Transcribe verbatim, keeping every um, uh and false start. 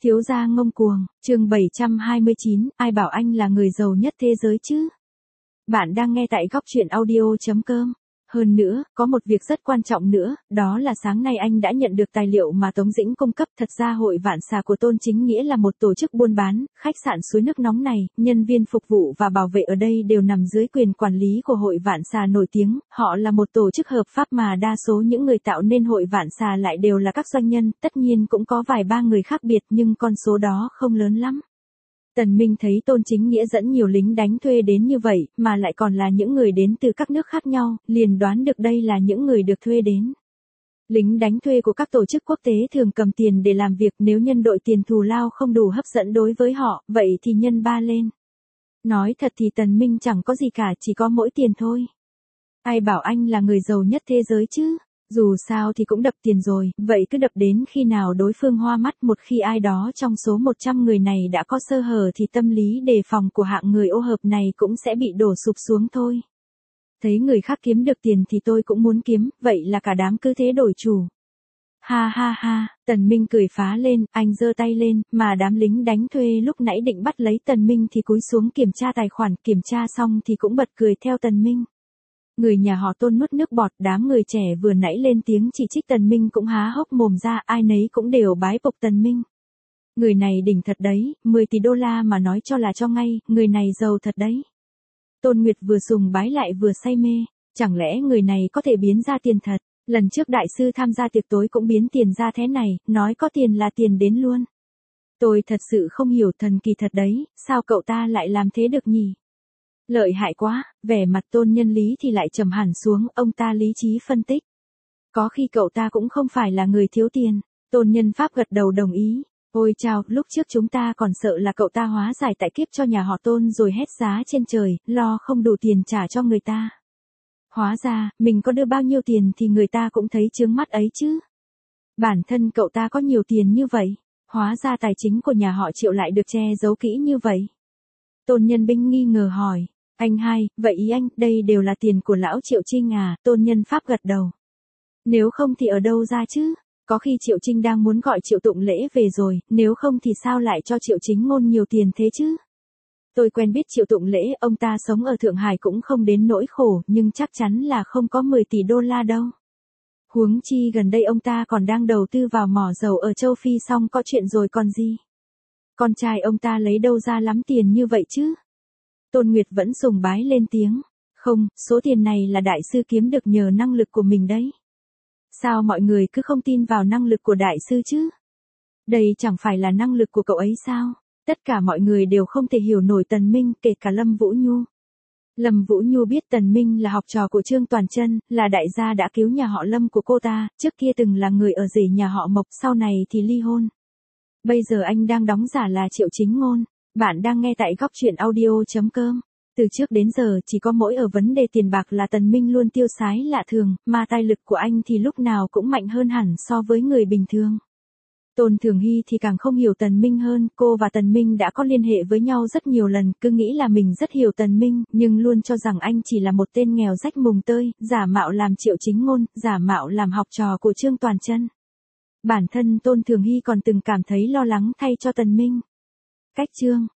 Thiếu gia ngông cuồng, chương bảy trăm hai mươi chín, ai bảo anh là người giàu nhất thế giới chứ? Bạn đang nghe tại góc truyện audio chấm com. Hơn nữa, có một việc rất quan trọng nữa, đó là sáng nay anh đã nhận được tài liệu mà Tống Dĩnh cung cấp. Thật ra Hội Vạn Xà của Tôn Chính Nghĩa là một tổ chức buôn bán, khách sạn suối nước nóng này, nhân viên phục vụ và bảo vệ ở đây đều nằm dưới quyền quản lý của Hội Vạn Xà nổi tiếng. Họ là một tổ chức hợp pháp mà đa số những người tạo nên Hội Vạn Xà lại đều là các doanh nhân, tất nhiên cũng có vài ba người khác biệt nhưng con số đó không lớn lắm. Tần Minh thấy Tôn Chính Nghĩa dẫn nhiều lính đánh thuê đến như vậy, mà lại còn là những người đến từ các nước khác nhau, liền đoán được đây là những người được thuê đến. Lính đánh thuê của các tổ chức quốc tế thường cầm tiền để làm việc, nếu nhân đội tiền thù lao không đủ hấp dẫn đối với họ, vậy thì nhân ba lên. Nói thật thì Tần Minh chẳng có gì cả, chỉ có mỗi tiền thôi. Ai bảo anh là người giàu nhất thế giới chứ? Dù sao thì cũng đập tiền rồi, vậy cứ đập đến khi nào đối phương hoa mắt. Một khi ai đó trong số một trăm người này đã có sơ hở thì tâm lý đề phòng của hạng người ô hợp này cũng sẽ bị đổ sụp xuống thôi. Thấy người khác kiếm được tiền thì tôi cũng muốn kiếm, vậy là cả đám cứ thế đổi chủ. Ha ha ha, Tần Minh cười phá lên, anh giơ tay lên, mà đám lính đánh thuê lúc nãy định bắt lấy Tần Minh thì cúi xuống kiểm tra tài khoản, kiểm tra xong thì cũng bật cười theo Tần Minh. Người nhà họ Tôn nuốt nước bọt, đám người trẻ vừa nãy lên tiếng chỉ trích Tần Minh cũng há hốc mồm ra, ai nấy cũng đều bái phục Tần Minh. Người này đỉnh thật đấy, mười tỷ đô la mà nói cho là cho ngay, người này giàu thật đấy. Tôn Nguyệt vừa sùng bái lại vừa say mê, chẳng lẽ người này có thể biến ra tiền thật, lần trước đại sư tham gia tiệc tối cũng biến tiền ra thế này, nói có tiền là tiền đến luôn. Tôi thật sự không hiểu, thần kỳ thật đấy, sao cậu ta lại làm thế được nhỉ? Lợi hại quá, vẻ mặt Tôn Nhân Lý thì lại trầm hẳn xuống, ông ta lý trí phân tích. Có khi cậu ta cũng không phải là người thiếu tiền. Tôn Nhân Pháp gật đầu đồng ý. Ôi chao, lúc trước chúng ta còn sợ là cậu ta hóa giải tại kiếp cho nhà họ Tôn rồi hét giá trên trời, lo không đủ tiền trả cho người ta. Hóa ra, mình có đưa bao nhiêu tiền thì người ta cũng thấy chướng mắt ấy chứ. Bản thân cậu ta có nhiều tiền như vậy, hóa ra tài chính của nhà họ Triệu lại được che giấu kỹ như vậy. Tôn Nhân Binh nghi ngờ hỏi, anh hai, vậy ý anh, đây đều là tiền của lão Triệu Trinh à? Tôn Nhân Pháp gật đầu. Nếu không thì ở đâu ra chứ? Có khi Triệu Trinh đang muốn gọi Triệu Tụng Lễ về rồi, nếu không thì sao lại cho Triệu Chính Ngôn nhiều tiền thế chứ? Tôi quen biết Triệu Tụng Lễ, ông ta sống ở Thượng Hải cũng không đến nỗi khổ, nhưng chắc chắn là không có mười tỷ đô la đâu. Huống chi gần đây ông ta còn đang đầu tư vào mỏ dầu ở châu Phi, xong có chuyện rồi còn gì? Con trai ông ta lấy đâu ra lắm tiền như vậy chứ? Tôn Nguyệt vẫn sùng bái lên tiếng. Không, số tiền này là đại sư kiếm được nhờ năng lực của mình đấy. Sao mọi người cứ không tin vào năng lực của đại sư chứ? Đây chẳng phải là năng lực của cậu ấy sao? Tất cả mọi người đều không thể hiểu nổi Tần Minh, kể cả Lâm Vũ Nhu. Lâm Vũ Nhu biết Tần Minh là học trò của Trương Toàn Chân, là đại gia đã cứu nhà họ Lâm của cô ta, trước kia từng là người ở rể nhà họ Mộc, sau này thì ly hôn. Bây giờ anh đang đóng giả là Triệu Chính Ngôn. Bạn đang nghe tại góc truyện audio chấm com. Từ trước đến giờ chỉ có mỗi ở vấn đề tiền bạc là Tần Minh luôn tiêu sái lạ thường, mà tài lực của anh thì lúc nào cũng mạnh hơn hẳn so với người bình thường. Tôn Thường Hy thì càng không hiểu Tần Minh hơn, cô và Tần Minh đã có liên hệ với nhau rất nhiều lần, cứ nghĩ là mình rất hiểu Tần Minh, nhưng luôn cho rằng anh chỉ là một tên nghèo rách mùng tơi, giả mạo làm Triệu Chính Ngôn, giả mạo làm học trò của Trương Toàn Chân. Bản thân Tôn Thường Hy còn từng cảm thấy lo lắng thay cho Tần Minh. Cách chương